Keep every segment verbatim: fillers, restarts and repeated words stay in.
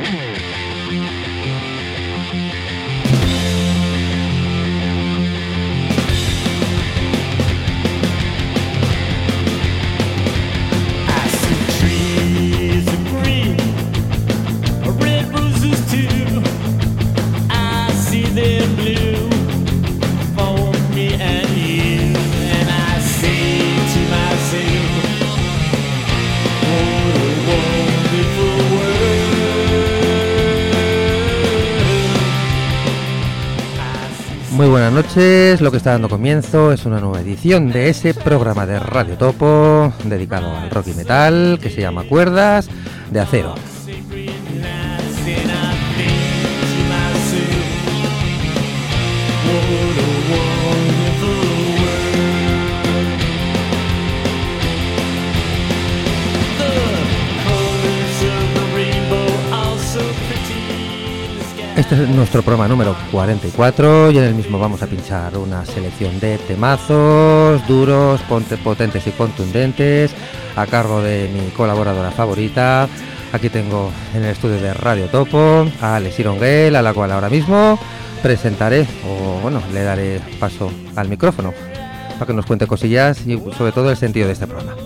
Muy buenas noches, lo que está dando comienzo es una nueva edición de ese programa de Radio Topo dedicado al rock y metal que se llama Cuerdas de Acero. Este es nuestro programa número cuarenta y cuatro y en el mismo vamos a pinchar una selección de temazos duros, potentes y contundentes a cargo de mi colaboradora favorita. Aquí tengo en el estudio de Radio Topo a Alex Ironguel, a la cual ahora mismo presentaré, o bueno, le daré paso al micrófono para que nos cuente cosillas y sobre todo el sentido de este programa.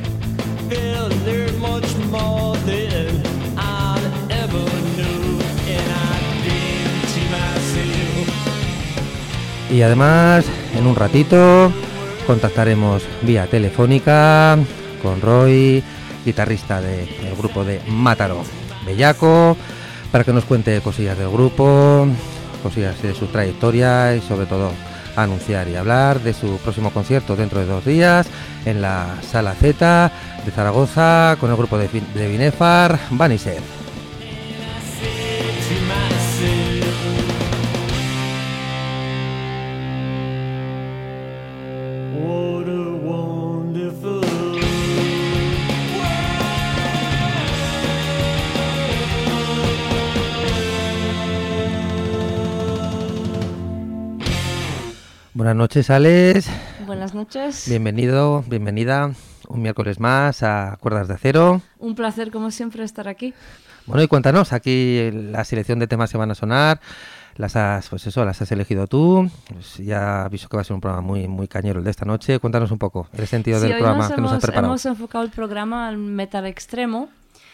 Y además, en un ratito, contactaremos vía telefónica con Roy, guitarrista del grupo de Mátaro Bellaco, para que nos cuente cosillas del grupo, cosillas de su trayectoria y sobre todo anunciar y hablar de su próximo concierto dentro de dos días en la Sala Z de Zaragoza con el grupo de, de Binefar, Vaniser. Buenas noches, Alex. Buenas noches. Bienvenido, bienvenida un miércoles más a Cuerdas de Acero. Un placer, como siempre, estar aquí. Bueno, y cuéntanos, aquí la selección de temas que van a sonar, las has, pues eso, las has elegido tú. Pues ya aviso que va a ser un programa muy, muy cañero el de esta noche. Cuéntanos un poco el sentido sí, del programa nos que hemos, nos has preparado. Hemos enfocado el programa al metal extremo.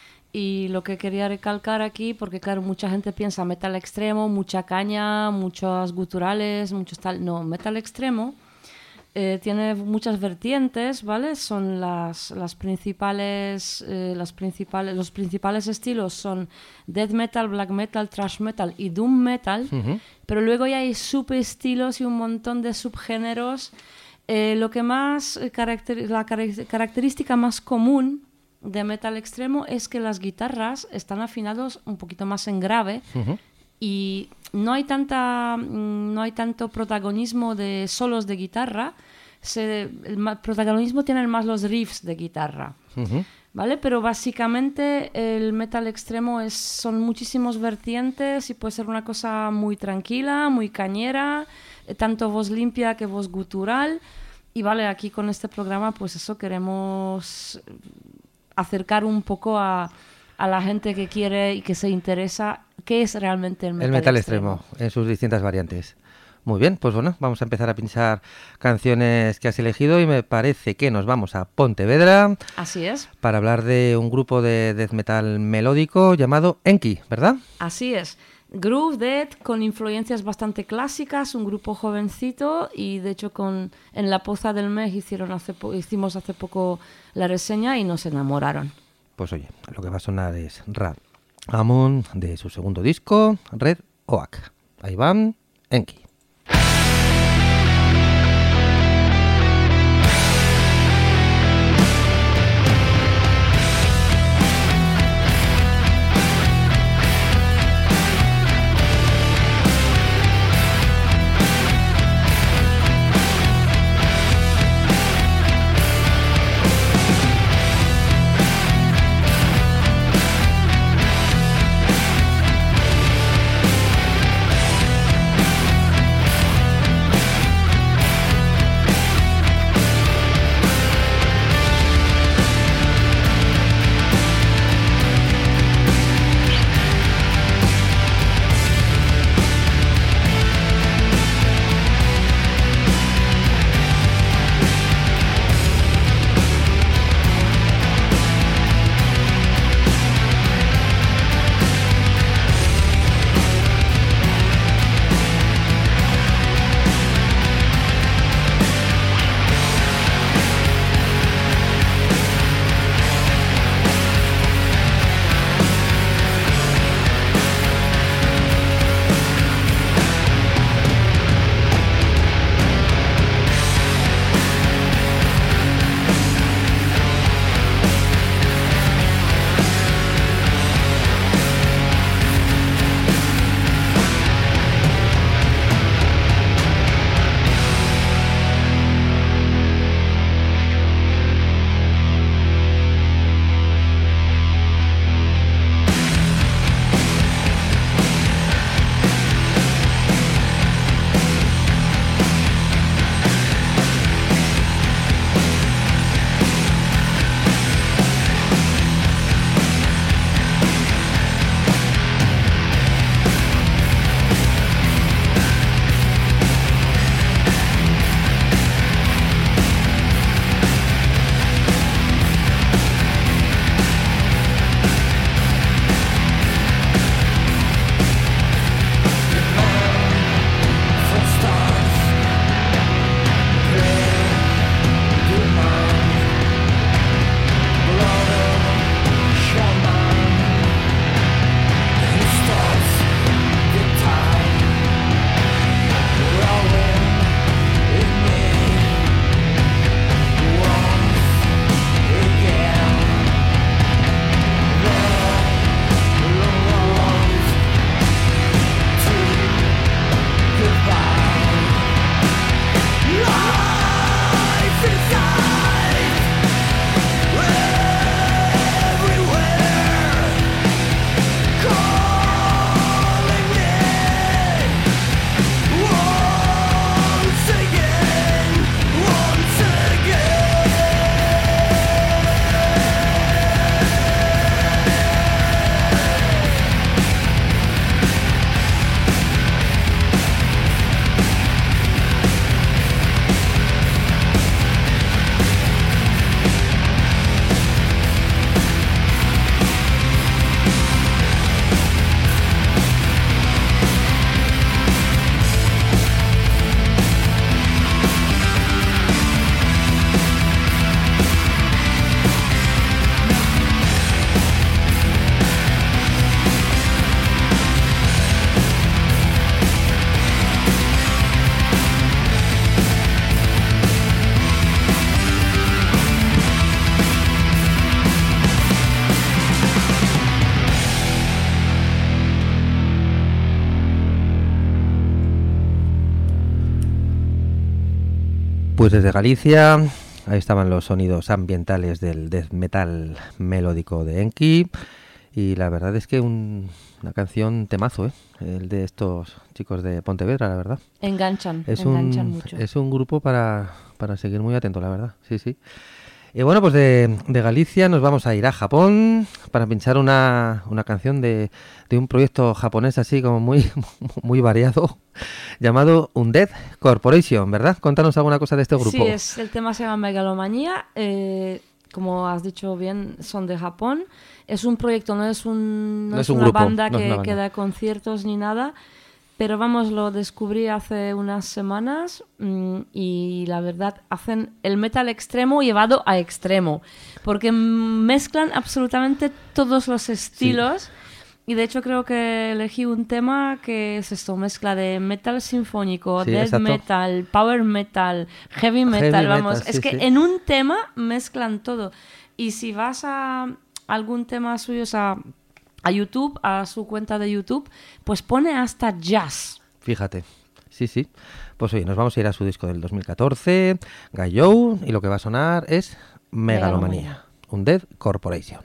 Y lo que quería recalcar aquí, porque claro, mucha gente piensa metal extremo, mucha caña, muchos guturales, muchos tal... No, metal extremo eh, tiene muchas vertientes, ¿vale? Son las, las principales, eh, las principales... Los principales estilos son death metal, black metal, thrash metal y doom metal, uh-huh. Pero luego ya hay subestilos y un montón de subgéneros. Eh, lo que más... Caracter- la car- característica más común de metal extremo es que las guitarras están afinados un poquito más en grave, uh-huh. Y no hay tanta no hay tanto protagonismo de solos de guitarra. Se, el ma- protagonismo tienen más los riffs de guitarra, uh-huh. ¿Vale? Pero básicamente el metal extremo es son muchísimos vertientes y puede ser una cosa muy tranquila, muy cañera, eh, tanto voz limpia que voz gutural. Y vale, aquí con este programa pues eso queremos acercar un poco a, a la gente que quiere y que se interesa qué es realmente el metal, el metal extremo. extremo en sus distintas variantes. Muy bien, pues bueno, vamos a empezar a pinchar canciones que has elegido y me parece que nos vamos a Pontevedra. Así es. Para hablar de un grupo de death metal melódico llamado Enki, ¿verdad? Así es. Groove death con influencias bastante clásicas, un grupo jovencito y de hecho con en La Poza del Mes hicieron hace po- hicimos hace poco la reseña y nos enamoraron. Pues oye, lo que va a sonar es Rad Amon de su segundo disco, Red Oak. Ahí van, Enki. Pues desde Galicia, ahí estaban los sonidos ambientales del death metal melódico de Enki. Y la verdad es que un, una canción temazo, ¿eh? El de estos chicos de Pontevedra, la verdad. Enganchan, es enganchan un, mucho. Es un grupo para, para seguir muy atento, la verdad. Sí, sí. Y bueno, pues de, de Galicia nos vamos a ir a Japón para pinchar una, una canción de, de un proyecto japonés así como muy, muy variado, llamado Undead Corporation, ¿verdad? Contanos alguna cosa de este grupo. Sí, es, el tema se llama Megalomanía. Eh, como has dicho bien, son de Japón. Es un proyecto, no es, un, no no es, es un una, grupo, banda no que, es una banda que da conciertos ni nada. Pero vamos, lo descubrí hace unas semanas mmm, y la verdad hacen el metal extremo llevado a extremo, porque mezclan absolutamente todos los estilos. Sí. Y de hecho creo que elegí un tema que es esto, mezcla de metal sinfónico, sí, death exacto. metal, power metal, heavy metal, heavy vamos. Metal, es sí, que sí. En un tema mezclan todo. Y si vas a algún tema suyo, o sea, a YouTube, a su cuenta de YouTube, pues pone hasta jazz. Fíjate, sí, sí. Pues oye, nos vamos a ir a su disco del dos mil catorce, Gaiyou, y lo que va a sonar es Megalomanía, Megalomanía. Undead Corporation.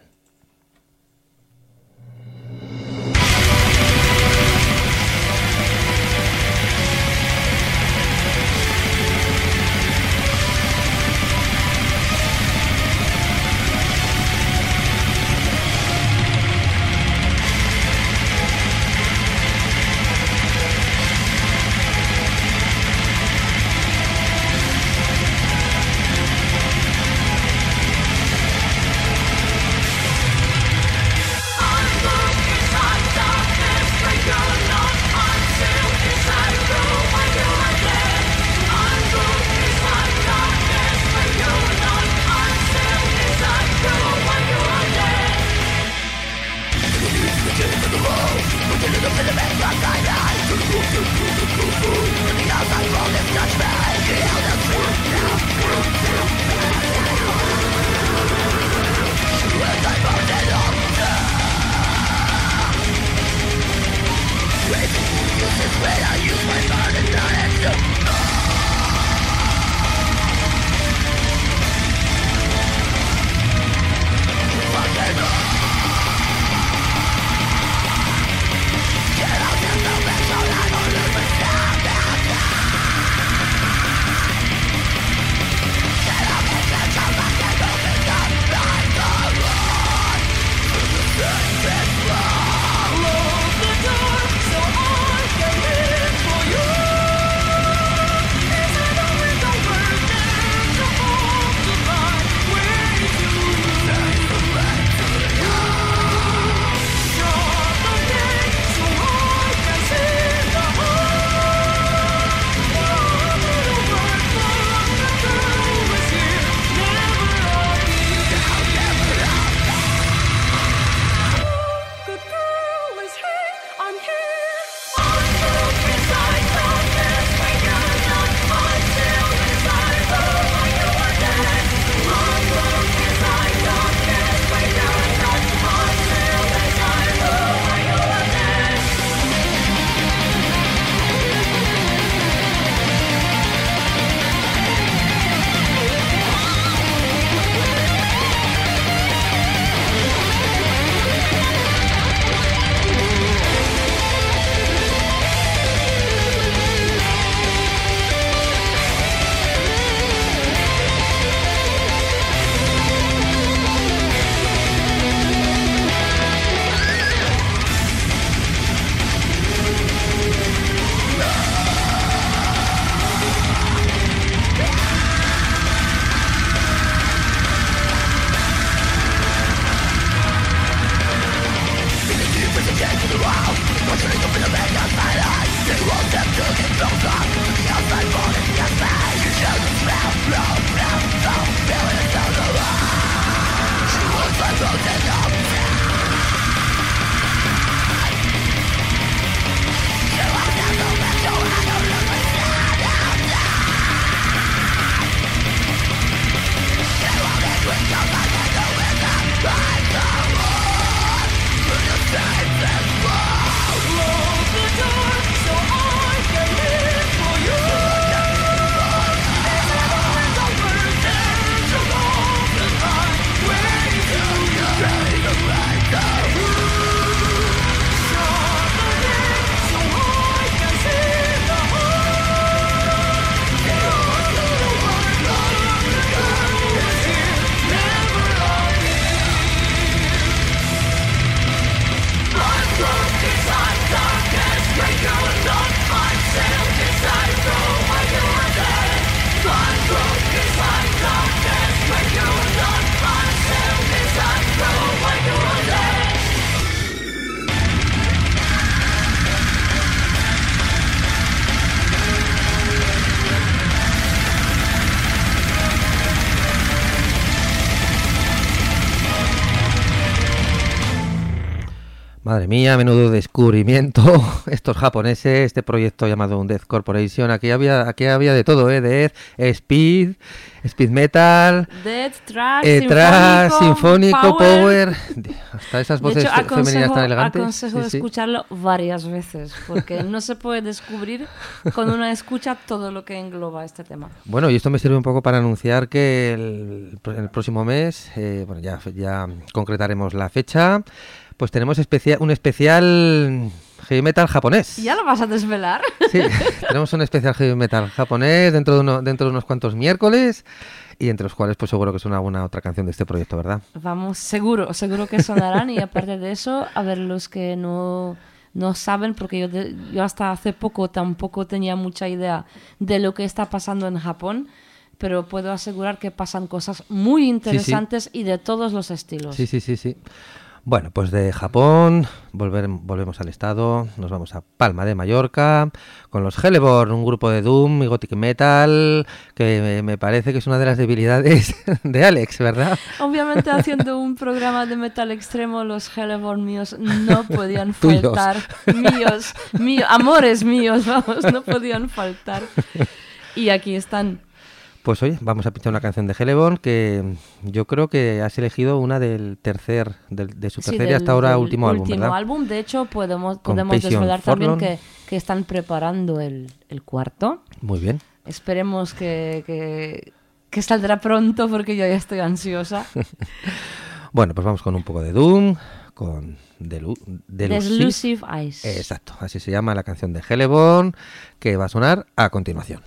Madre mía, menudo descubrimiento. Estos japoneses, este proyecto llamado Undead Corporation, aquí había, aquí había de todo, ¿eh? Death, speed, speed metal, Death, trash, eh, sinfónico, trash, sinfónico, power. power. Hasta esas De voces hecho, fe- aconsejo, femeninas tan elegantes. aconsejo Sí, sí. escucharlo varias veces, porque no se puede descubrir con una escucha todo lo que engloba este tema. Bueno, y esto me sirve un poco para anunciar que el, el próximo mes, eh, bueno, ya, ya concretaremos la fecha, pues tenemos especia- un especial heavy metal japonés. ¿Ya lo vas a desvelar? Sí, tenemos un especial heavy metal japonés dentro de, uno, dentro de unos cuantos miércoles, y entre los cuales pues seguro que suena alguna otra canción de este proyecto, ¿verdad? Vamos, seguro, seguro que sonarán, y aparte de eso, a ver, los que no... No saben, porque yo, de, yo hasta hace poco tampoco tenía mucha idea de lo que está pasando en Japón, pero puedo asegurar que pasan cosas muy interesantes sí, sí. y de todos los estilos. Sí, sí, sí, sí. Bueno, pues de Japón volver, volvemos al estado, nos vamos a Palma de Mallorca con los Hellborn, un grupo de Doom y Gothic Metal que me, me parece que es una de las debilidades de Alex, ¿verdad? Obviamente haciendo un programa de metal extremo, los Hellborn míos no podían faltar. míos, míos, amores míos, vamos, no podían faltar. Y aquí están. Pues oye, vamos a pinchar una canción de Hellborn que yo creo que has elegido una del tercer, del, de su tercer sí, del, y hasta ahora último álbum, último ¿verdad? álbum, de hecho podemos, podemos desvelar también que, que están preparando el, el cuarto. Muy bien. Esperemos que, que, que saldrá pronto porque yo ya estoy ansiosa. Bueno, pues vamos con un poco de Doom, con Delu Delusive, Delusive Eyes. Exacto, así se llama la canción de Hellborn que va a sonar a continuación.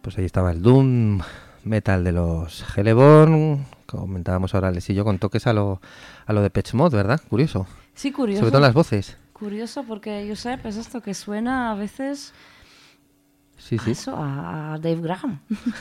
Pues ahí estaba el Doom Metal de los Hellborn. Comentábamos ahora Les y yo con toques a lo, a lo de Depeche Mode, ¿verdad? Curioso. Sí, curioso. Sobre todo en las voces. Curioso porque yo sé, pues esto que suena a veces sí, sí. a eso, a Dave Graham.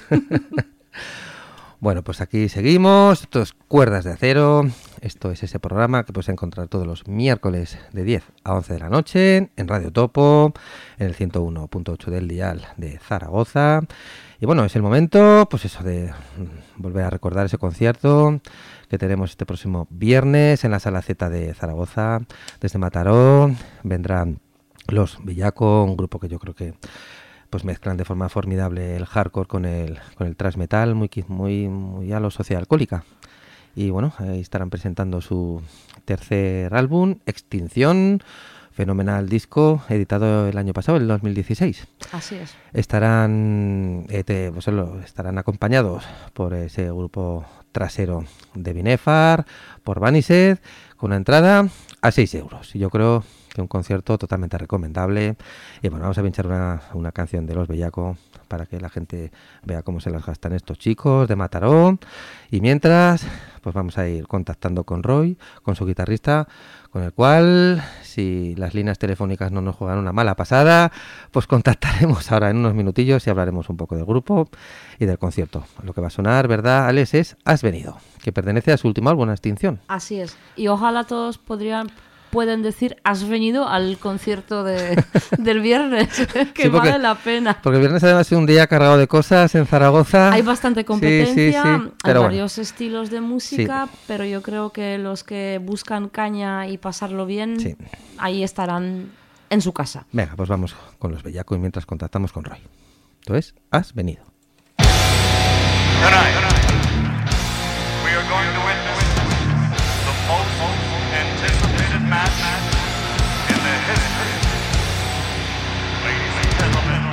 Bueno, pues aquí seguimos. Esto es Cuerdas de Acero. Esto es ese programa que puedes encontrar todos los miércoles de diez a once de la noche en Radio Topo, en el ciento uno punto ocho del dial de Zaragoza. Y bueno, es el momento, pues eso, de volver a recordar ese concierto que tenemos este próximo viernes en la Sala Z de Zaragoza. Desde Mataró vendrán Los Bellaco, un grupo que yo creo que pues mezclan de forma formidable el hardcore con el con el thrash metal, muy muy muy a lo Sociedad Alcohólica. Y bueno, ahí estarán presentando su tercer álbum, Extinción, fenomenal disco editado el año pasado, el dos mil dieciséis. Así es. Estarán eh, te, pues, estarán acompañados por ese grupo trasero de Binefar, por Vanished, con una entrada a seis euros. Y yo creo que un concierto totalmente recomendable. Y bueno, vamos a pinchar una, una canción de Los Bellaco para que la gente vea cómo se las gastan estos chicos de Mataró. Y mientras, pues vamos a ir contactando con Roy, con su guitarrista, con el cual, si las líneas telefónicas no nos juegan una mala pasada, pues contactaremos ahora en unos minutillos y hablaremos un poco del grupo y del concierto. Lo que va a sonar, ¿verdad, Alex? Es Has Venido, que pertenece a su último álbum, Extinción. Así es. Y ojalá todos podrían... pueden decir, has venido al concierto de, del viernes, que sí, porque, vale la pena. Porque el viernes además es un día cargado de cosas en Zaragoza. Hay bastante competencia, sí, sí, sí, hay bueno. varios estilos de música, sí. Pero yo creo que los que buscan caña y pasarlo bien, sí. Ahí estarán en su casa. Venga, pues vamos con Los Bellaco y mientras contactamos con Roy. Entonces, has venido. Tonight, we are going to witness the most anticipated match in the history. Ladies and gentlemen,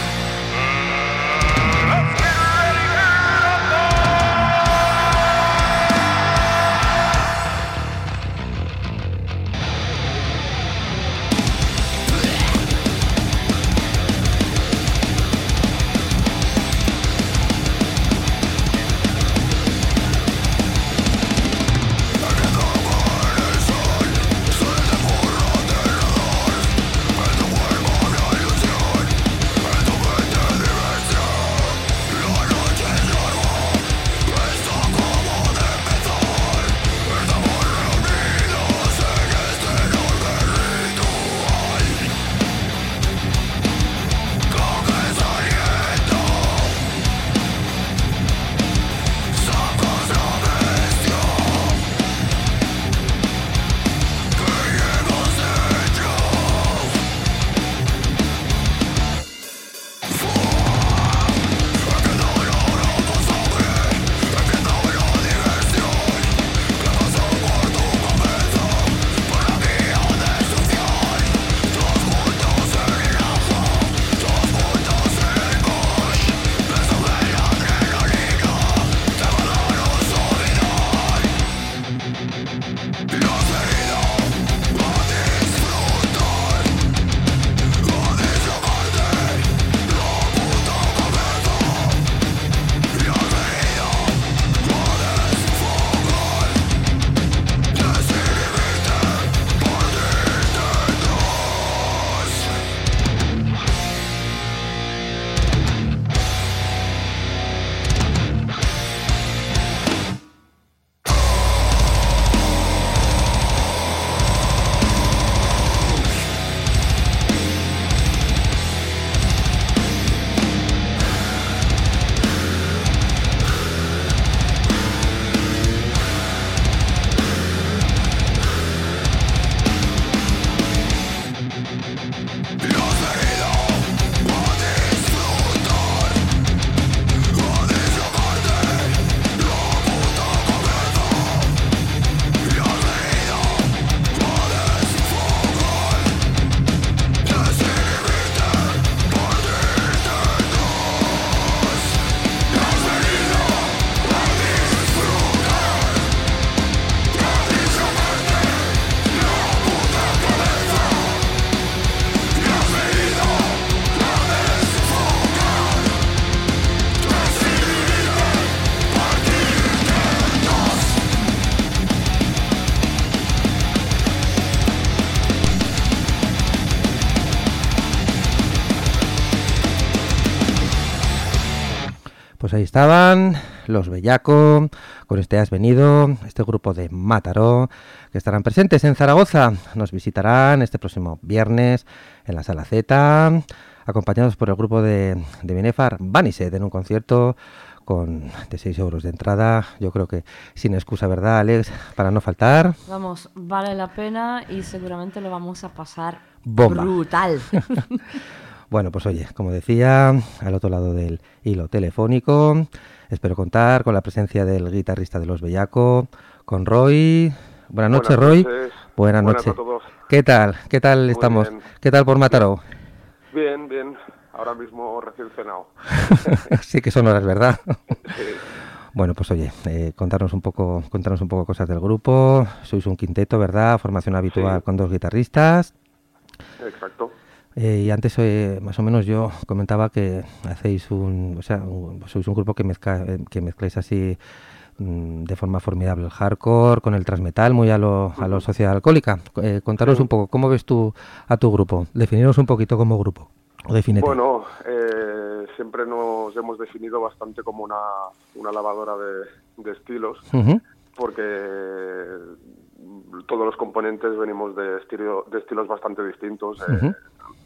uh, let's get ready to pues ahí estaban los Bellaco, con este Has Venido, este grupo de Mataró, que estarán presentes en Zaragoza. Nos visitarán este próximo viernes en la Sala Z, acompañados por el grupo de, de Binefar Vanised, en un concierto con de seis euros de entrada. Yo creo que sin excusa, ¿verdad, Alex? Para no faltar. Vamos, vale la pena y seguramente lo vamos a pasar Bomba. brutal. Bueno, pues oye, como decía, al otro lado del hilo telefónico, espero contar con la presencia del guitarrista de los Bellaco, con Roy. Buenas noches, Buenas Roy. noches. Buenas Buenas noches. a todos. ¿Qué tal? ¿Qué tal Muy estamos? bien. ¿Qué tal por Mataró? Bien, bien. Ahora mismo recién cenado. Sí que son horas, ¿verdad? Sí. Bueno, pues oye, eh, contarnos un poco, contarnos un poco cosas del grupo. Sois un quinteto, ¿verdad? Formación habitual Sí. con dos guitarristas. Exacto. Eh, y antes, eh, más o menos, yo comentaba que hacéis un, o sea, un- sois un grupo que mezcla, eh, que mezcláis así mm, de forma formidable el hardcore con el transmetal, muy a lo, a lo Sociedad Alcohólica. Eh, contaros Sí. un poco, ¿cómo ves tú a tu grupo? Definiros un poquito como grupo. O defínete. Bueno, eh, siempre nos hemos definido bastante como una, una lavadora de, de estilos, Ujú, porque todos los componentes venimos de, estilo, de estilos bastante distintos. eh, Ujú.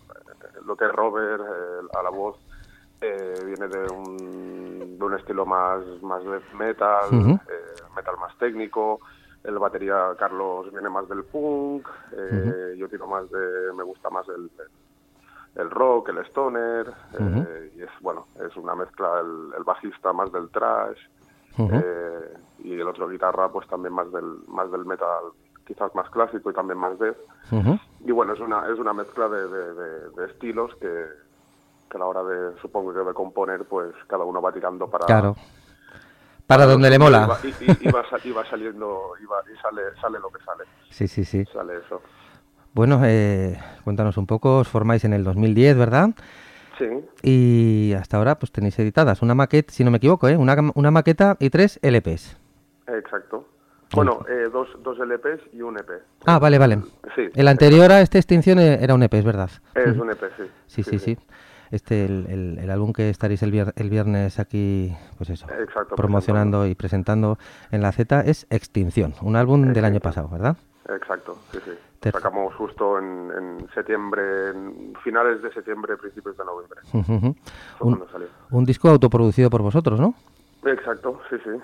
Lo que es Robert, eh, a la voz, eh, viene de un, de un estilo más, más death metal, Ujú. eh, metal más técnico. El batería Carlos viene más del punk, eh, yo tiro más de, me gusta más el, el rock, el stoner, eh, Ujú. y es bueno, es una mezcla, el, el bajista más del thrash, Ujú. eh, y el otro guitarra pues también más del, más del metal, quizás más clásico y también más death. Ujú. Y bueno, es una es una mezcla de, de, de- de estilos que, que a la hora de, supongo que de componer, pues cada uno va tirando para... Claro. Para lo donde le suyo mola. Y va, y, y- y va, sa- y va saliendo, y, va- y sale, sale lo que sale, Sí, sí, sí. sale eso. Bueno, eh, cuéntanos un poco. Os formáis en el dos mil diez, ¿verdad? Sí, Y hasta ahora pues tenéis editadas una maqueta, si no me equivoco, ¿eh? Una, una maqueta y tres L Ps. exacto. Bueno, eh, dos, dos L Ps y un E P. Ah, vale, vale. Sí. El anterior a esta extinción e- era un E P, es verdad. Es Ujú. un E P, sí. Sí, sí, sí. Este, el, el, el álbum que estaréis el, vier- el viernes aquí, pues eso, Exacto, promocionando y presentando en la Z, es Extinción, un álbum del año pasado, ¿verdad? Exacto, sí, sí. Ter- Sacamos justo en, en septiembre, en finales de septiembre, principios de noviembre. Ujú, ujú. Fue un, cuando salió. un disco autoproducido por vosotros, ¿no? Exacto, sí, sí.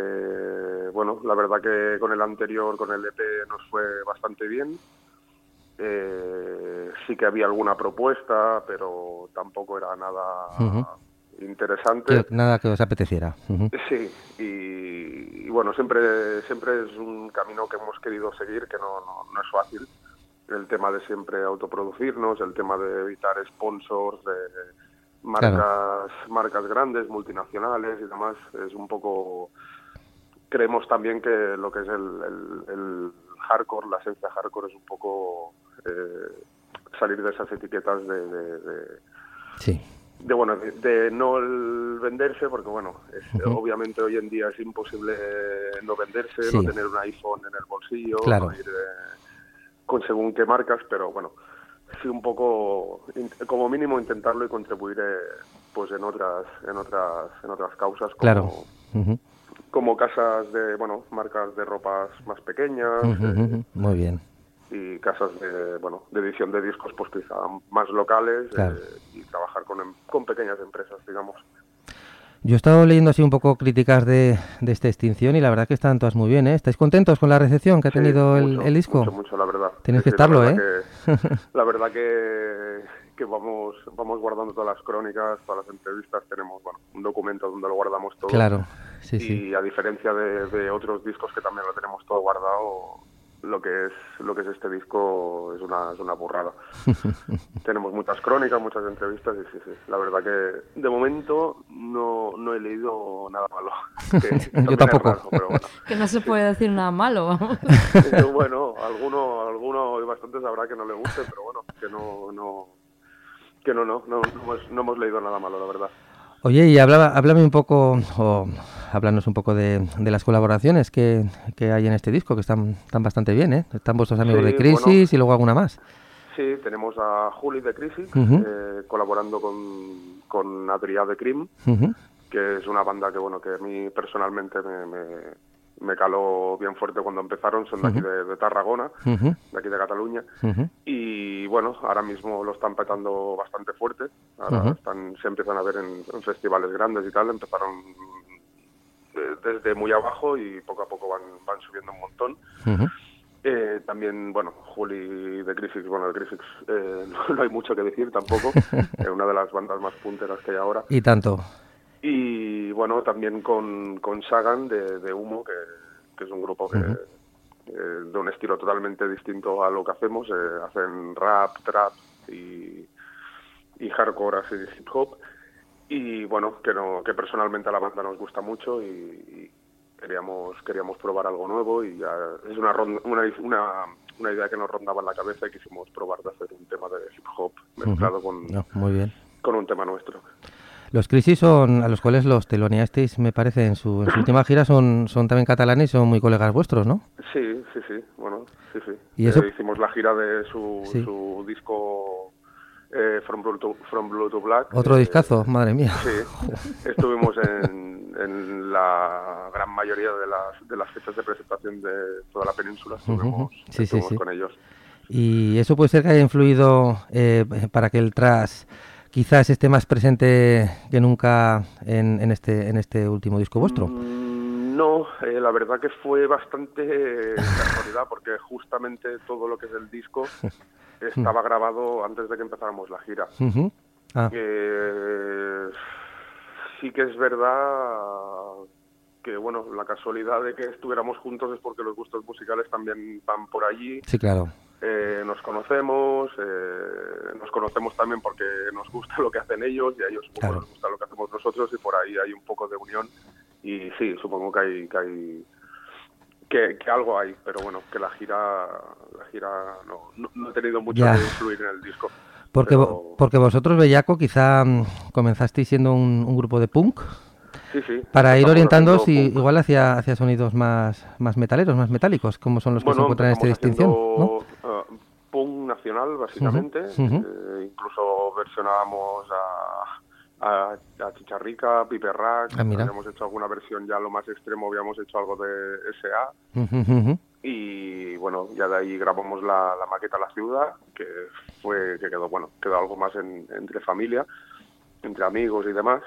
Eh, bueno, la verdad que con el anterior, con el E P, nos fue bastante bien. Eh, sí que había alguna propuesta, pero tampoco era nada Ujú. interesante. Que- nada que os apeteciera. Ujú. Sí, y, y bueno, siempre siempre es un camino que hemos querido seguir, que no, no, no es fácil. El tema de siempre autoproducirnos, el tema de evitar sponsors de marcas, Claro. marcas grandes, multinacionales y demás, es un poco... Creemos también que lo que es el, el, el hardcore, la esencia hardcore es un poco eh, salir de esas etiquetas de... de, de Sí. de bueno de, de no el venderse, porque bueno es, Ujú. obviamente hoy en día es imposible no venderse, Sí. no tener un iPhone en el bolsillo, Claro. no ir eh, con según qué marcas, pero bueno, sí un poco in- como mínimo intentarlo y contribuir eh, pues en otras en otras en otras causas como Claro. Ujú. como casas de bueno marcas de ropas más pequeñas, Ujú, eh, ujú. Muy bien. y casas de bueno de edición de discos pues quizá más locales, Claro. eh, y trabajar con em- con pequeñas empresas, digamos. Yo he estado leyendo así un poco críticas de, de esta extinción y la verdad que están todas muy bien, ¿eh? ¿Estáis contentos con la recepción que ha Sí, tenido el, mucho, el disco? Mucho, mucho, la verdad. Tenéis Sí, que sí, la estarlo, ¿eh? verdad que- la verdad que, que vamos vamos guardando todas las crónicas, todas las entrevistas, tenemos bueno un documento donde lo guardamos todo. Claro, sí, y sí. a diferencia de, de otros discos que también lo tenemos todo guardado, lo que es lo que es este disco es una, es una burrada. Tenemos muchas crónicas, muchas entrevistas y sí, sí. La verdad que de momento no, no he leído nada malo. Que también Yo es tampoco. raro, pero bueno. Que no se puede decir nada malo, vamos. Eh, bueno, alguno, alguno y bastantes habrá que no le guste, pero bueno, que no, no, que no, no, no, no hemos, no hemos leído nada malo, la verdad. Oye, y hablaba, háblame un poco, o háblanos un poco de, de las colaboraciones que, que hay en este disco, que están, están bastante bien, ¿eh? Están vuestros amigos Sí, de Crisis bueno. y luego alguna más. Sí, tenemos a Juli de Crisis, Ujú. eh, colaborando con, con Adrià de Crim, Ujú. que es una banda que, bueno, que a mí personalmente me, me, me caló bien fuerte cuando empezaron. Son de aquí de, de Tarragona, Uh-huh. de aquí de Cataluña. Uh-huh. Y bueno, ahora mismo lo están petando bastante fuerte. Ahora Uh-huh. están, se empiezan a ver en, en festivales grandes y tal. Empezaron de- desde muy abajo y poco a poco van, van subiendo un montón. Uh-huh. Eh, también, bueno, Juli de Griffiths, bueno, de Griffiths eh, no, no hay mucho que decir tampoco. Es una de las bandas más punteras que hay ahora. Y tanto. Y bueno, también con, con Sagan de, de Humo, que, que es un grupo que, Ujú. eh, de un estilo totalmente distinto a lo que hacemos. Eh, hacen rap, trap y, y hardcore, así hip hop. Y bueno, que no, que personalmente a la banda nos gusta mucho y, y queríamos queríamos probar algo nuevo, y ya es una, ronda, una una una idea que nos rondaba en la cabeza y quisimos probar de hacer un tema de hip hop mezclado Ujú. con, No, muy bien. con un tema nuestro. Los Crisis son, a los cuales los teloneasteis, me parece, en su, en su última gira, son, son también catalanes y son muy colegas vuestros, ¿no? Sí, sí, sí, bueno, sí, sí. ¿Y eso? Eh, hicimos la gira de su, Sí. su disco eh, From, Blue to, From Blue to Black. Otro eh, discazo, madre mía. Sí, estuvimos en, en la gran mayoría de las, de las fechas de presentación de toda la península, estuvimos, Ujú. Sí, sí, estuvimos sí. con ellos. Y eso puede ser que haya influido eh, para que el thrash quizás esté más presente que nunca en, en este en este último disco vuestro. Mm, no, eh, la verdad que fue bastante casualidad, porque justamente todo lo que es el disco estaba grabado antes de que empezáramos la gira. Ujú. Ah, Eh, sí que es verdad que, bueno, la casualidad de que estuviéramos juntos es porque los gustos musicales también van por allí. sí, claro. Eh, nos conocemos, eh, nos conocemos también porque nos gusta lo que hacen ellos y a ellos supongo Claro. nos gusta lo que hacemos nosotros, y por ahí hay un poco de unión. Y sí, supongo que hay que hay que, que algo hay, pero bueno, que la gira la gira no, no, no ha tenido mucho Ya. que influir en el disco. Porque, Pero- vo- porque vosotros, Bellaco, quizá mm, comenzasteis siendo un, un grupo de punk Sí, sí. para ir Empezamos orientándoos y haciendo punk. igual hacia, hacia sonidos más, más metaleros, más metálicos, como son los que se Bueno, encuentran en esta empezamos distinción, ¿no? haciendo, eh, punk nacional, básicamente. Ujú, ujú. Eh, incluso versionábamos a, a, a Chicharrica, Piper Rack. Ah, mira. Habíamos hecho alguna versión ya lo más extremo, habíamos hecho algo de S A. Ujú, ujú. Y bueno, ya de ahí grabamos la, la maqueta La Ciudad, que fue que quedó, bueno, quedó algo más en, entre familia, entre amigos y demás.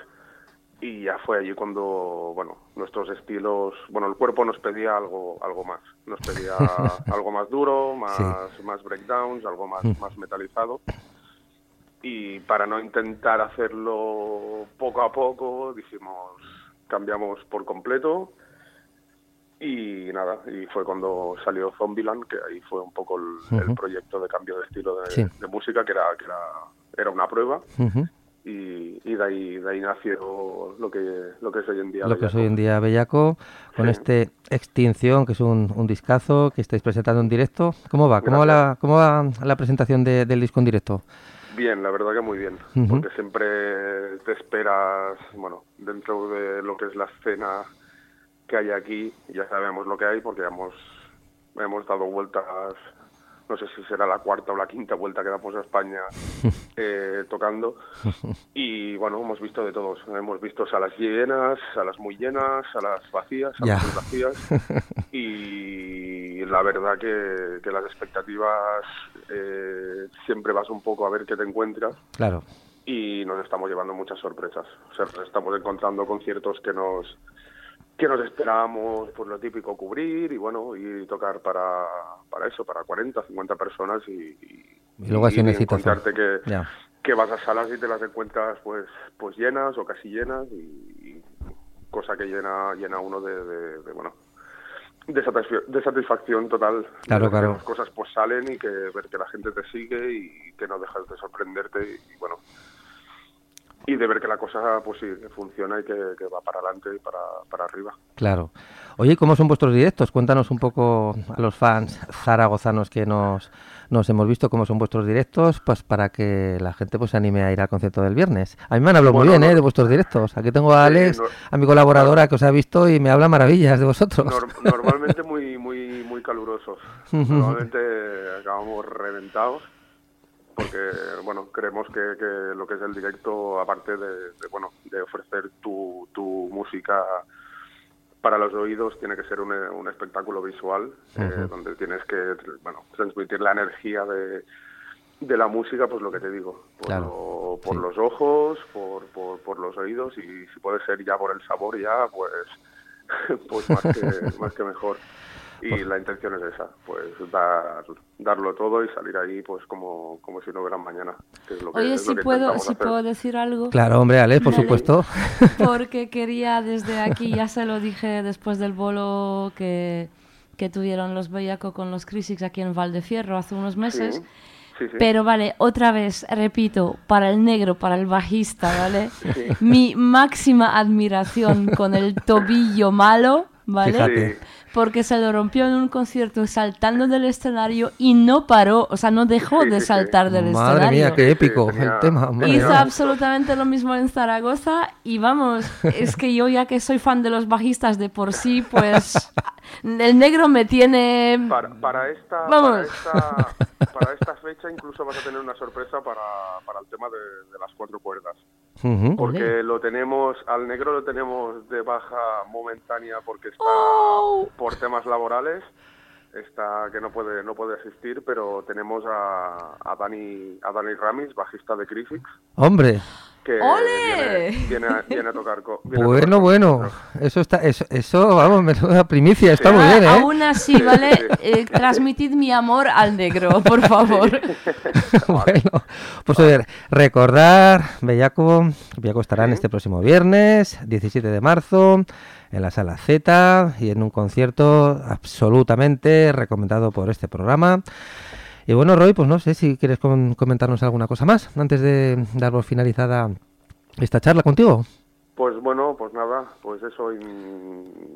Y ya fue allí cuando, bueno, nuestros estilos, bueno, el cuerpo nos pedía algo algo más. Nos pedía algo más duro, más, Sí. más breakdowns, algo más, Mm. más metalizado. Y para no intentar hacerlo poco a poco, dijimos, cambiamos por completo. Y nada, y fue cuando salió Zombieland, que ahí fue un poco el, el Ujú. proyecto de cambio de estilo de, Sí. de música, que era que era, era una prueba. Ujú. Y, y de ahí de ahí nació lo que lo que es hoy en día Lo que es Bellaco. hoy en día Bellaco, con Sí. este Extinción, que es un, un discazo que estáis presentando en directo. ¿Cómo va? ¿Cómo va la, Gracias. cómo va la presentación de- del disco en directo? Bien, la verdad que muy bien, Ujú. porque siempre te esperas, bueno, dentro de lo que es la escena que hay aquí, ya sabemos lo que hay porque hemos, hemos dado vueltas, no sé si será la cuarta o la quinta vuelta que damos a España eh, tocando, y bueno, hemos visto de todos, hemos visto salas llenas, salas muy llenas, salas vacías, salas Ya. muy vacías, y la verdad que, que las expectativas eh, siempre vas un poco a ver qué te encuentras, Claro. y nos estamos llevando muchas sorpresas. O sea, nos estamos encontrando conciertos que nos que nos esperábamos, pues lo típico, cubrir y bueno, y tocar para, para eso, para cuarenta, cincuenta personas, y, y, Y luego así y necesitas encontrarte que, Ya. que vas a salas y te las encuentras pues pues llenas o casi llenas, y, y cosa que llena llena uno de, de, de, bueno, de, satisf- de satisfacción total. Claro, Ver que claro. las cosas pues salen y que ver que la gente te sigue y que no dejas de sorprenderte, y, y bueno, y de ver que la cosa pues sí, que funciona y que, que va para adelante y para, para arriba. Claro. Oye, ¿cómo son vuestros directos? Cuéntanos un poco a los fans zaragozanos que nos, nos hemos visto cómo son vuestros directos, pues para que la gente pues se anime a ir al concierto del viernes. A mí me han hablado muy Bueno, bien, ¿eh? no- de vuestros directos. Aquí tengo a Sí, Alex, no- a mi colaboradora que os ha visto y me habla maravillas de vosotros. Nor- normalmente muy muy muy calurosos. Ujú. Normalmente acabamos reventados. porque bueno, creemos que, que lo que es el directo, aparte de, de bueno, de ofrecer tu, tu música para los oídos, tiene que ser un, un espectáculo visual, uh-huh. eh, donde tienes que, bueno, transmitir la energía de, de la música, pues lo que te digo, por, claro. lo, por sí. los ojos, por, por, por los oídos, y si puede ser ya por el sabor, ya pues, pues más que, más que mejor. Y pues, la intención es esa, pues dar, darlo todo y salir ahí pues como, como si no hubiera mañana. Que es lo que, Oye, es si lo que puedo, si hacer. puedo decir algo. Claro, hombre, Ale, por Vale. supuesto. Porque quería desde aquí, ya se lo dije después del bolo que, que tuvieron los Bellaco con los Crisix aquí en Valdefierro hace unos meses. Sí, sí, sí. Pero vale, otra vez, repito, para el negro, para el bajista, ¿vale? Sí. Mi máxima admiración con el tobillo malo, ¿vale? Fíjate. Sí. Porque se lo rompió en un concierto saltando del escenario y no paró, o sea, no dejó Sí, de sí, saltar sí. del Madre escenario. mía, qué épico Sí, tenía- el tema. madre Hizo mía. absolutamente lo mismo en Zaragoza y vamos, es que yo ya que soy fan de los bajistas de por sí, pues el negro me tiene... Para, para, esta, Vamos. para, esta, para esta fecha incluso vas a tener una sorpresa para, para el tema de, de las cuatro cuerdas. Ujú. Porque Olé. lo tenemos, al negro lo tenemos de baja momentánea porque está Oh. por temas laborales, está que no puede no puede asistir, pero tenemos a, a Dani a Dani Ramis, bajista de Crisix, Hombre, que ¡Ole! viene, viene, a, viene a tocar co- viene a tocar bueno, con bueno. nosotros. Eso está, eso, eso vamos, menuda primicia, está Sí. muy bien, ¿eh? Aún así, ¿vale? Eh, transmitid mi amor al negro, por favor. Bueno, pues a ver, recordar, Bellaco, Bellaco estará en Sí. este próximo viernes, diecisiete de marzo, en la Sala Z y en un concierto absolutamente recomendado por este programa. Y bueno, Roy, pues no sé si quieres com- comentarnos alguna cosa más antes de dar por finalizada esta charla contigo. Pues bueno, pues nada, pues eso, y,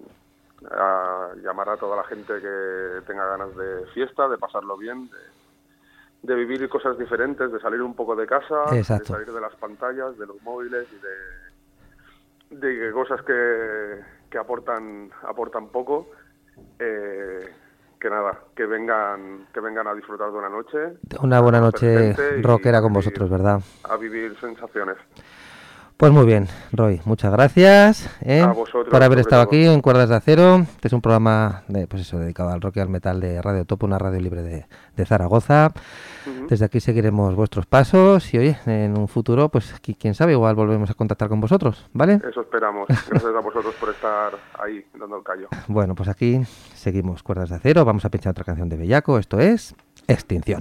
a llamar a toda la gente que tenga ganas de fiesta, de pasarlo bien, de, de vivir cosas diferentes, de salir un poco de casa, Exacto. de salir de las pantallas, de los móviles y de, de cosas que, que aportan aportan poco. Eh, que nada, que vengan que vengan a disfrutar de una noche. Una buena noche Presente y rockera con a vivir- vosotros, ¿verdad? A vivir sensaciones. Pues muy bien, Roy, muchas gracias ¿eh? A vosotros, por haber sobre estado todo. aquí en Cuerdas de Acero, que es un programa de, pues eso, dedicado al rock y al metal de Radio Top, una radio libre de, de Zaragoza. Ujú. Desde aquí seguiremos vuestros pasos y oye, en un futuro, pues qui- quién sabe, igual volvemos a contactar con vosotros, ¿vale? Eso esperamos. Gracias a vosotros por estar ahí dando el callo. Bueno, pues aquí seguimos Cuerdas de Acero, vamos a pinchar otra canción de Bellaco, esto es Extinción.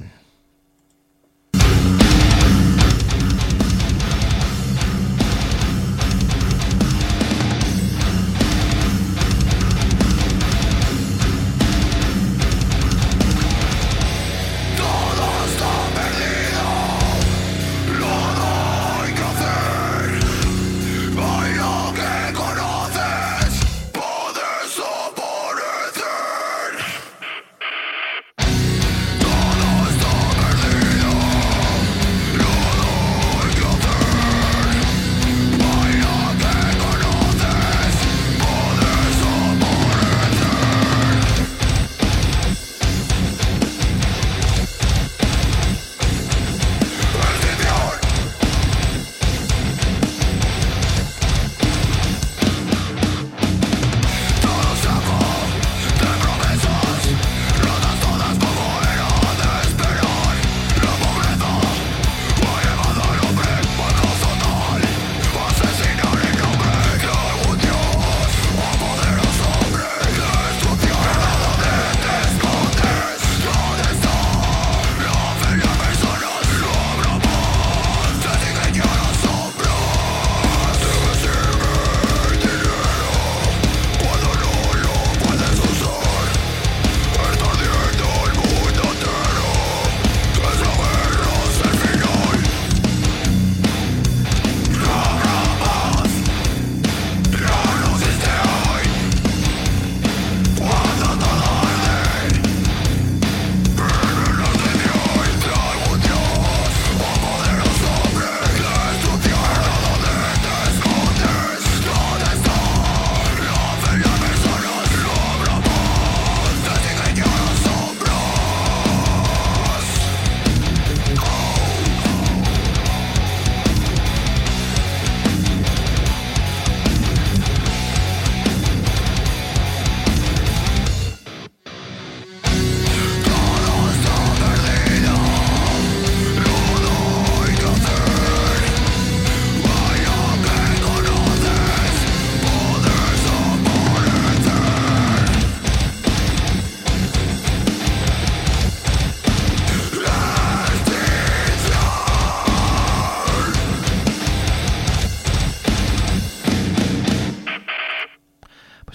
Todo está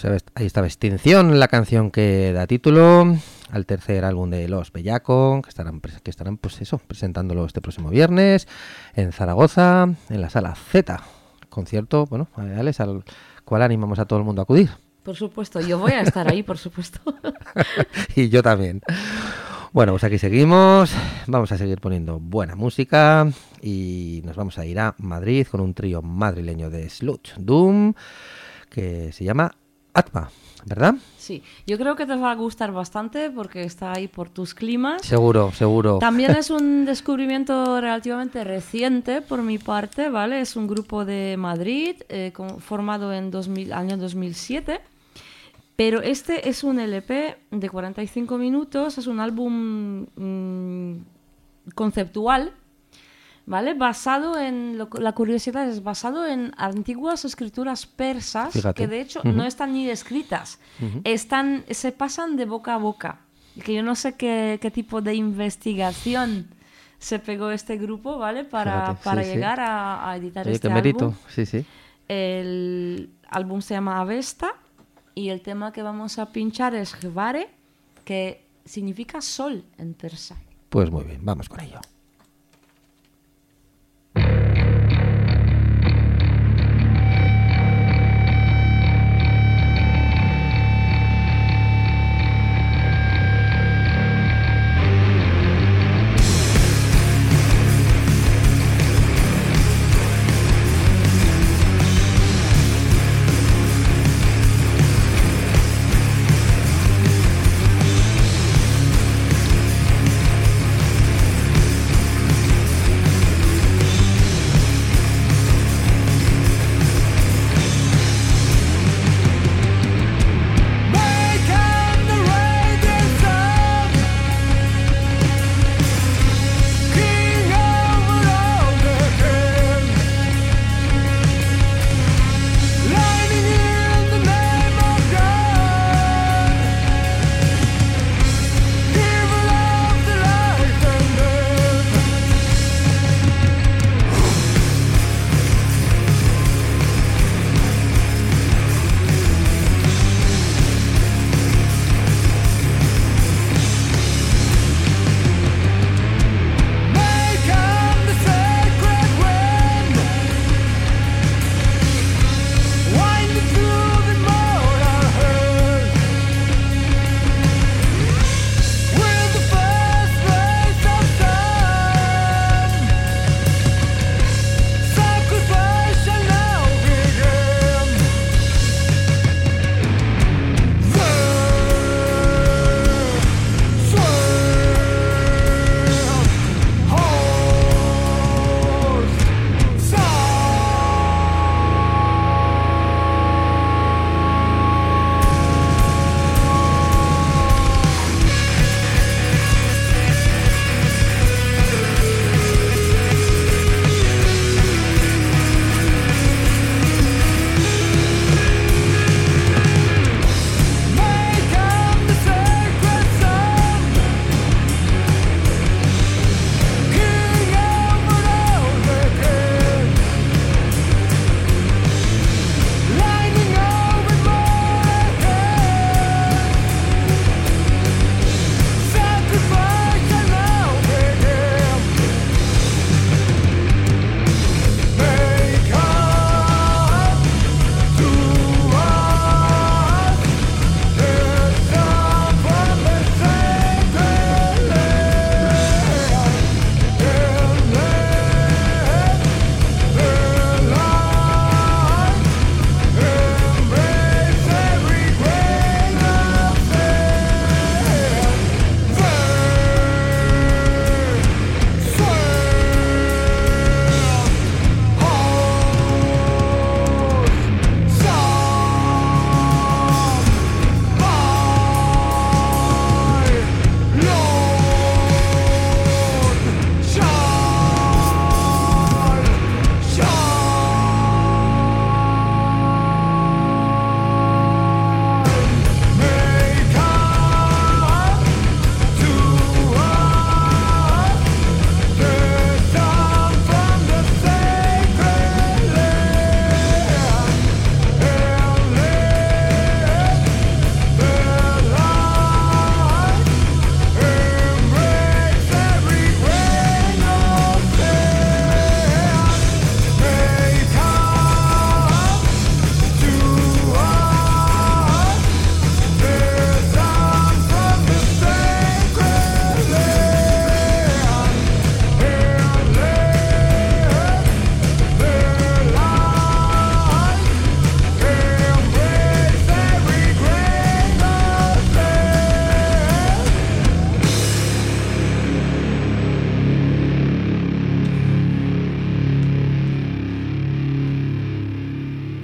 pues ahí estaba Extinción, la canción que da título al tercer álbum de Los Bellaco, que estarán, que estarán pues eso, presentándolo este próximo viernes en Zaragoza, en la Sala Z. Concierto, bueno, Alex, al cual animamos a todo el mundo a acudir. Por supuesto, yo voy a estar ahí, por supuesto. Y yo también. Bueno, pues aquí seguimos, vamos a seguir poniendo buena música y nos vamos a ir a Madrid con un trío madrileño de sludge doom que se llama Atma, ¿verdad? Sí, yo creo que te va a gustar bastante porque está ahí por tus climas. Seguro, seguro. También es un descubrimiento relativamente reciente por mi parte, ¿vale? Es un grupo de Madrid eh, con, formado en dos mil, año dos mil siete. Pero este es un L P de cuarenta y cinco minutos, es un álbum mmm, conceptual, ¿vale? Basado en, lo, la curiosidad es basado en antiguas escrituras persas. Fíjate. Que de hecho uh-huh. no están ni escritas, uh-huh. están, se pasan de boca a boca. Que yo no sé qué, qué tipo de investigación se pegó este grupo, ¿vale? Para, Fíjate, para sí, llegar sí. A, a editar Oye, este qué álbum. Mérito. Sí, sí. El álbum se llama Avesta. Y el tema que vamos a pinchar es Hvare, que significa sol en persa. Pues muy bien, vamos con ello.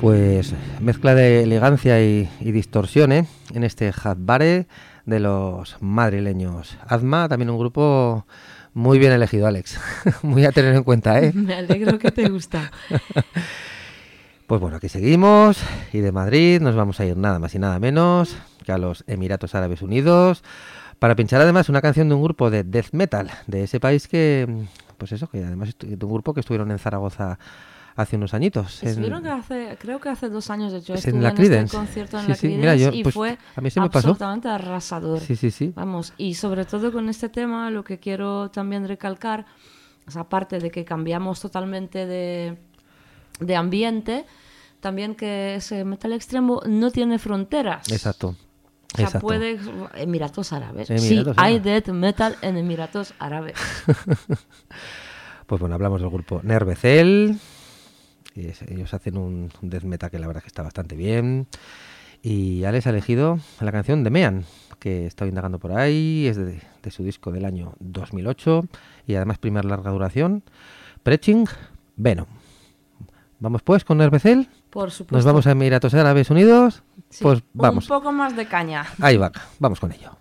Pues mezcla de elegancia y, y distorsión, ¿eh? En este Hadbare de los madrileños. Azma, también un grupo muy bien elegido, Alex. Muy a tener en cuenta, ¿eh? Me alegro que te gusta. Pues bueno, aquí seguimos y de Madrid nos vamos a ir nada más y nada menos que a los Emiratos Árabes Unidos para pinchar además una canción de un grupo de death metal de ese país que, pues eso, que además de un grupo que estuvieron en Zaragoza hace unos añitos. Estuvieron en, que hace, creo que hace dos años de hecho, en estuve la en Creedence. este concierto en Sí, la sí, Creedence mira, yo, y pues, fue a mí se me pasó. absolutamente arrasador. Sí, sí, sí. Vamos, y sobre todo con este tema lo que quiero también recalcar, o sea, aparte de que cambiamos totalmente de, de ambiente, también que ese metal extremo no tiene fronteras. Exacto. O sea, Exacto. puede... Emiratos Árabes. Emiratos sí, hay Árabes. death metal en Emiratos Árabes. Pues bueno, hablamos del grupo Nervecel. Y es- ellos hacen un, un death metal que la verdad que está bastante bien. Y Alex ha elegido la canción de Mean, que he estado indagando por ahí. Es de, de su disco del año dos mil ocho. Y además primer larga duración. Preaching Venom. Vamos pues con Nervecel. Por supuesto. Nos vamos a Emiratos Árabes Unidos. Sí, Pues vamos. Un poco más de caña. Ahí va, vamos con ello.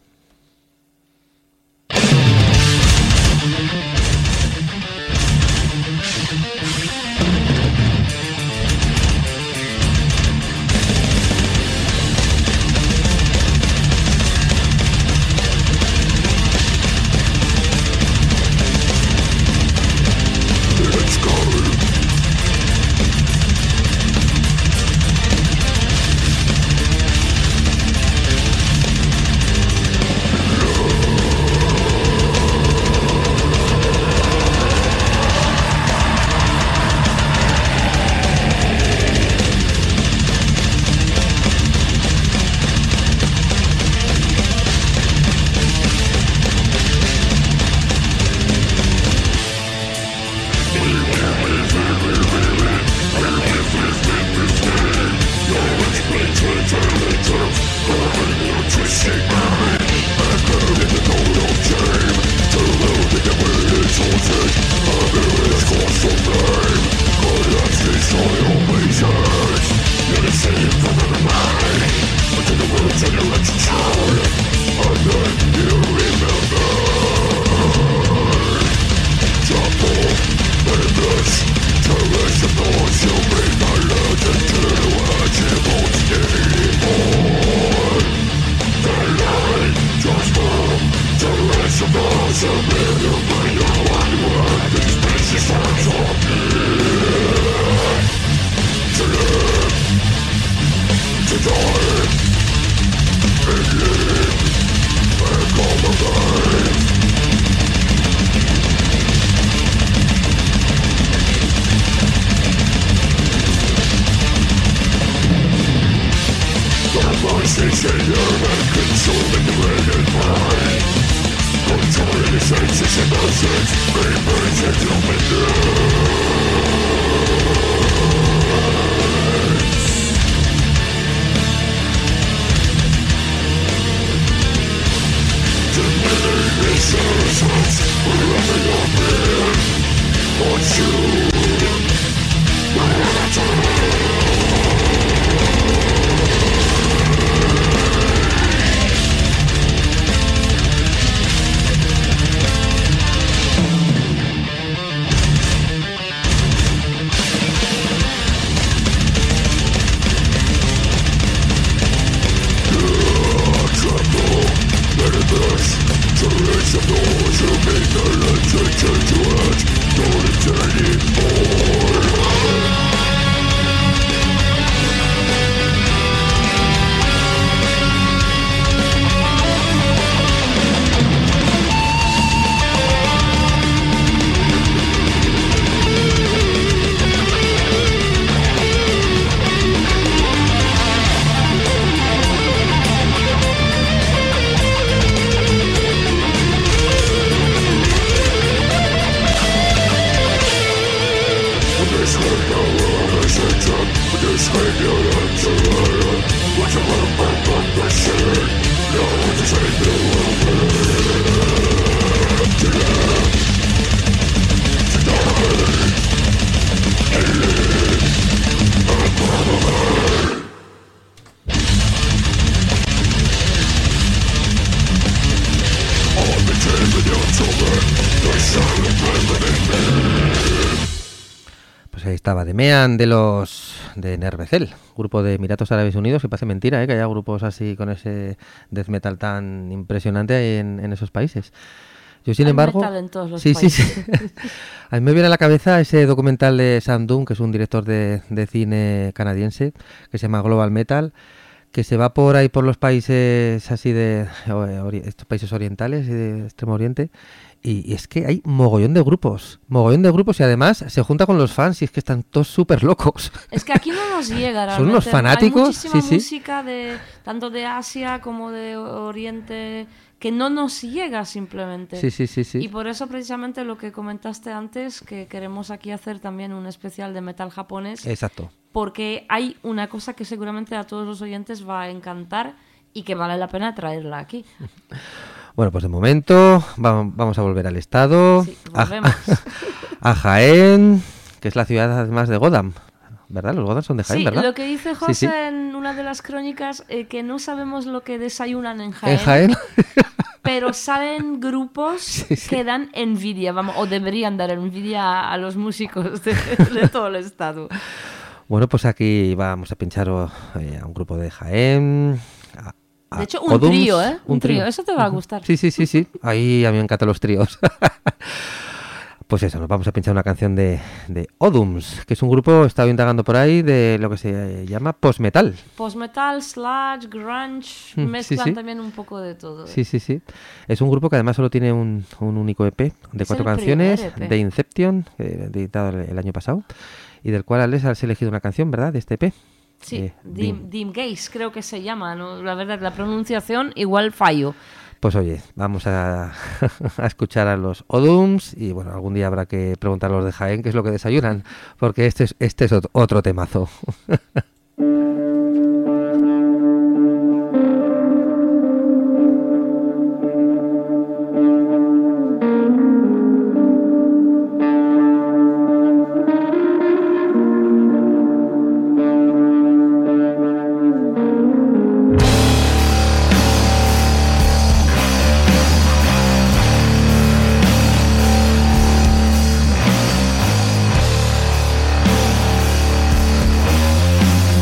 Together gustaba de Mean, de los de Nervecel, grupo de Emiratos Árabes Unidos, que parece mentira, ¿eh? Que haya grupos así con ese death metal tan impresionante en, en esos países. Yo, sin Hay embargo, metal en todos los sí, sí, países. sí. A mí me viene a la cabeza ese documental de Sam Dunn, que es un director de, de cine canadiense, que se llama Global Metal, que se va por ahí por los países así de ori- estos países orientales y de Extremo Oriente. Y, y es que hay mogollón de grupos, mogollón de grupos y además se junta con los fans y es que están todos súper locos. Es que aquí no nos llega realmente. Son unos fanáticos, Hay muchísima sí, sí. música de tanto de Asia como de Oriente que no nos llega simplemente. Sí, sí, sí, sí. Y por eso precisamente lo que comentaste antes, que queremos aquí hacer también un especial de metal japonés, Exacto. porque hay una cosa que seguramente a todos los oyentes va a encantar y que vale la pena traerla aquí. Bueno, pues de momento va- vamos a volver al estado, Sí, a, volvemos. a Jaén, que es la ciudad además de Godam, ¿verdad? Los Godam son de Jaén, Sí, ¿verdad? lo que dice José Sí, sí. en una de las crónicas, eh, que no sabemos lo que desayunan en Jaén, En Jaén. pero salen grupos Sí, sí. que dan envidia, vamos, o deberían dar envidia a los músicos de, de todo el estado. Bueno, pues aquí vamos a pinchar oh, eh, a un grupo de Jaén. a- a De hecho, un Odums, trío, ¿eh? Un trío, eso te va a gustar. Sí, sí, sí, sí. Ahí a mí me encantan los tríos. Pues eso, nos vamos a pinchar una canción de, de Odums, que es un grupo, he estado indagando por ahí, de lo que se llama post-metal. Post-metal, sludge, grunge, Mm, sí, mezclan sí. también un poco de todo. Sí, sí, sí. Es un grupo que además solo tiene un, un único E P de Es cuatro el canciones, primer E P. de Inception, eh, editado el, el año pasado, y del cual, Alex, has elegido una canción, ¿verdad?, de este E P. Sí, Eh, Dim, Dim Gaze creo que se llama, ¿no? La verdad, la pronunciación igual fallo. Pues oye, vamos a, a escuchar a los Odums y bueno, algún día habrá que preguntar a los de Jaén qué es lo que desayunan, porque este es, este es ot- otro temazo. Thank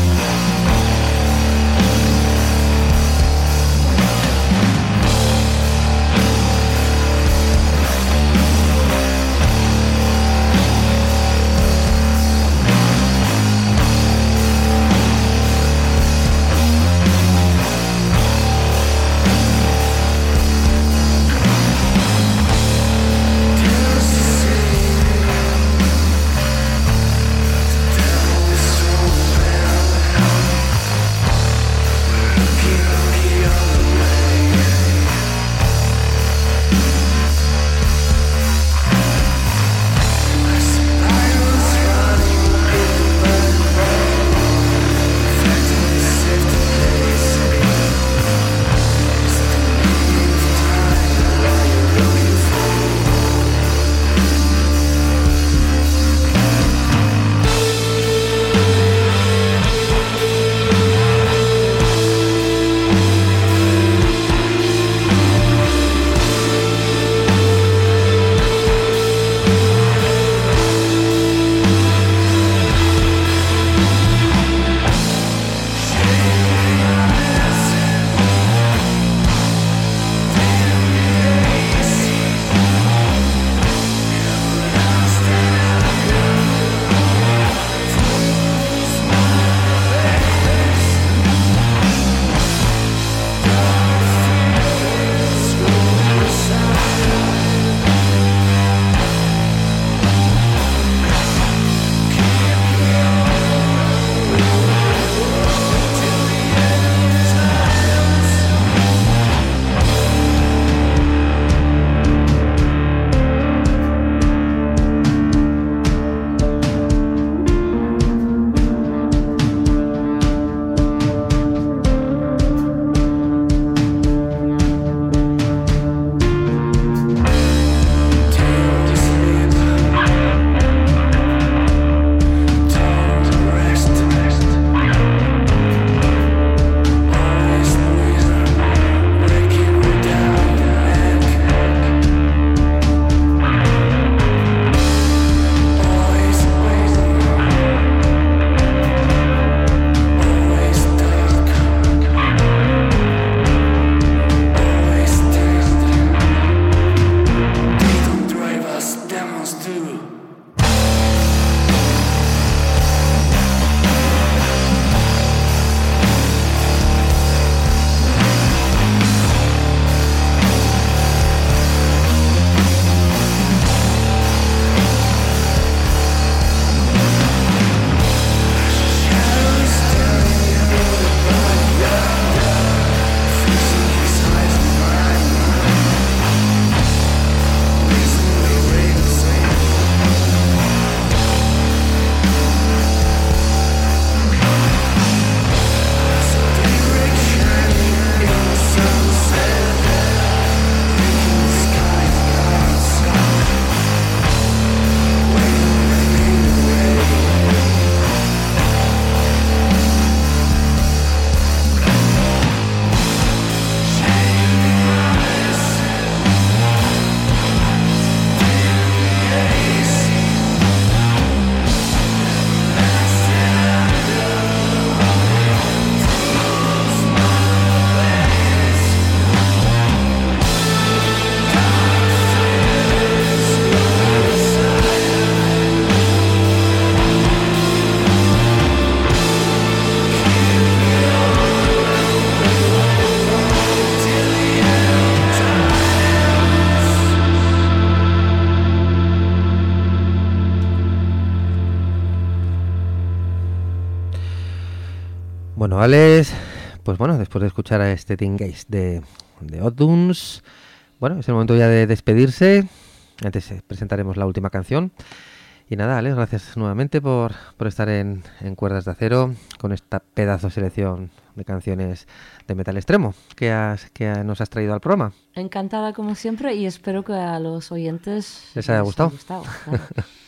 Bueno, Alex, pues bueno, después de escuchar a este Tingage de, de Odduns, bueno, es el momento ya de despedirse. Antes eh, presentaremos la última canción. Y nada, Alex, gracias nuevamente por, por estar en, en Cuerdas de Acero con esta pedazo de selección de canciones de metal extremo que, has, que nos has traído al programa. Encantada como siempre y espero que a los oyentes les haya gustado. gustado claro.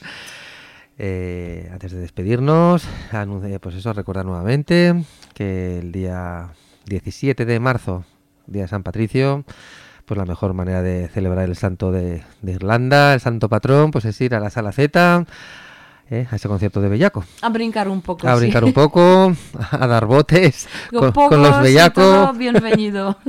eh, antes de despedirnos, anuncio, pues eso, recordar nuevamente que el día diecisiete de marzo, día de San Patricio, pues la mejor manera de celebrar el santo de, de Irlanda, el santo patrón, pues es ir a la Sala Z, eh, a ese concierto de Bellaco. A brincar un poco. A sí. brincar un poco, a dar botes con, con, con los Bellacos. Bienvenido.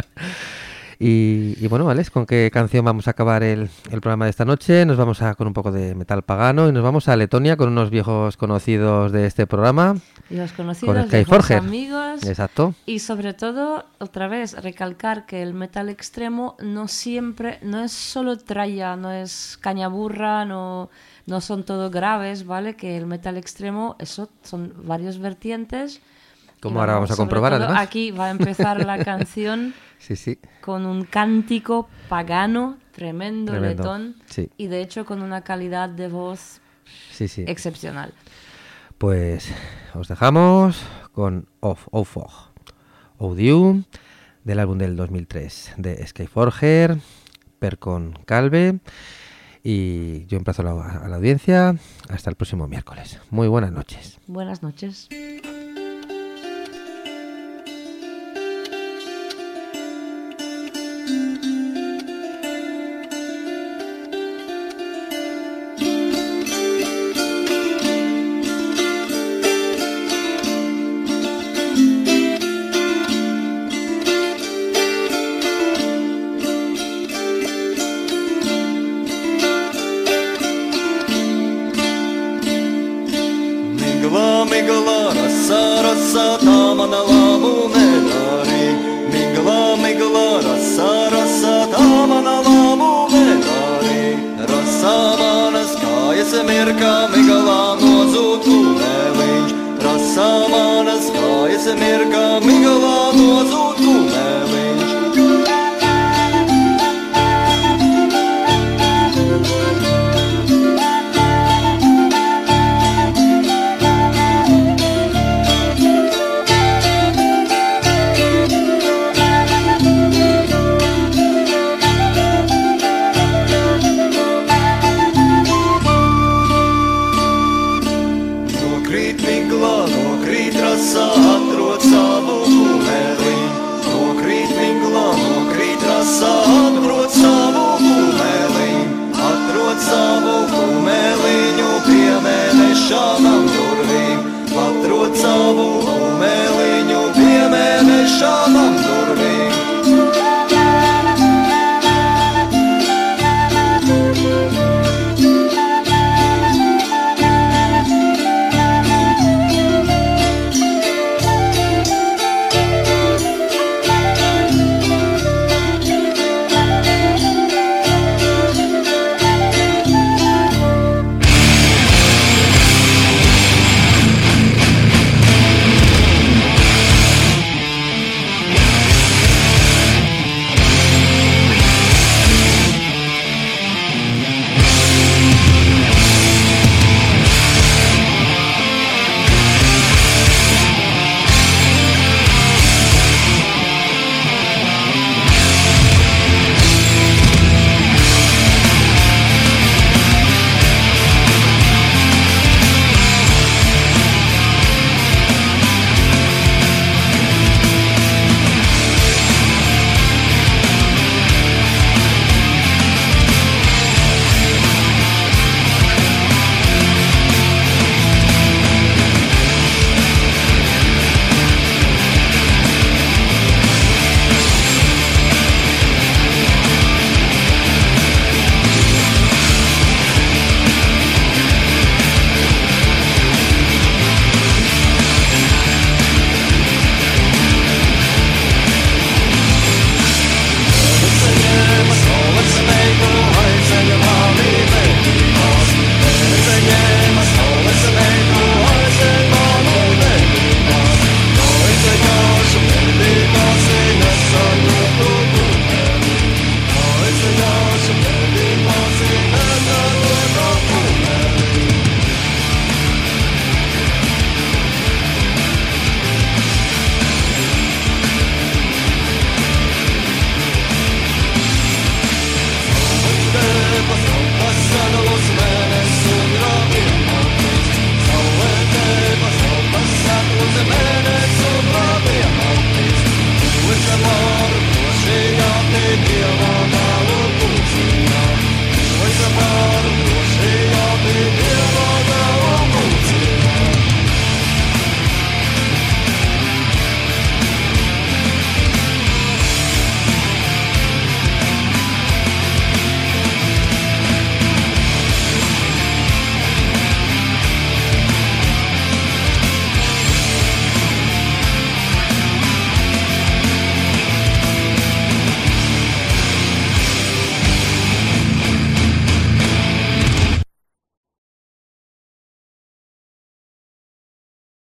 y, y bueno, Alex, ¿con qué canción vamos a acabar el, el programa de esta noche? Nos vamos a con un poco de metal pagano y nos vamos a Letonia con unos viejos conocidos de este programa. Viejos conocidos, con viejos amigos. Exacto. Y sobre todo, otra vez, recalcar que el metal extremo no siempre, no es solo tralla, no es cañaburra, no, no son todo graves, ¿vale? Que el metal extremo, eso son varios vertientes. Como ahora vamos a comprobar, todo, además. Aquí va a empezar la canción sí, sí. con un cántico pagano, tremendo, tremendo. letón, sí. y de hecho con una calidad de voz sí, sí. excepcional. Pues os dejamos con Of Ofog Audio del álbum del dos mil tres de Skyforger, Percon Calve, y yo emplazo a la, a la audiencia hasta el próximo miércoles. Muy buenas noches. Buenas noches. America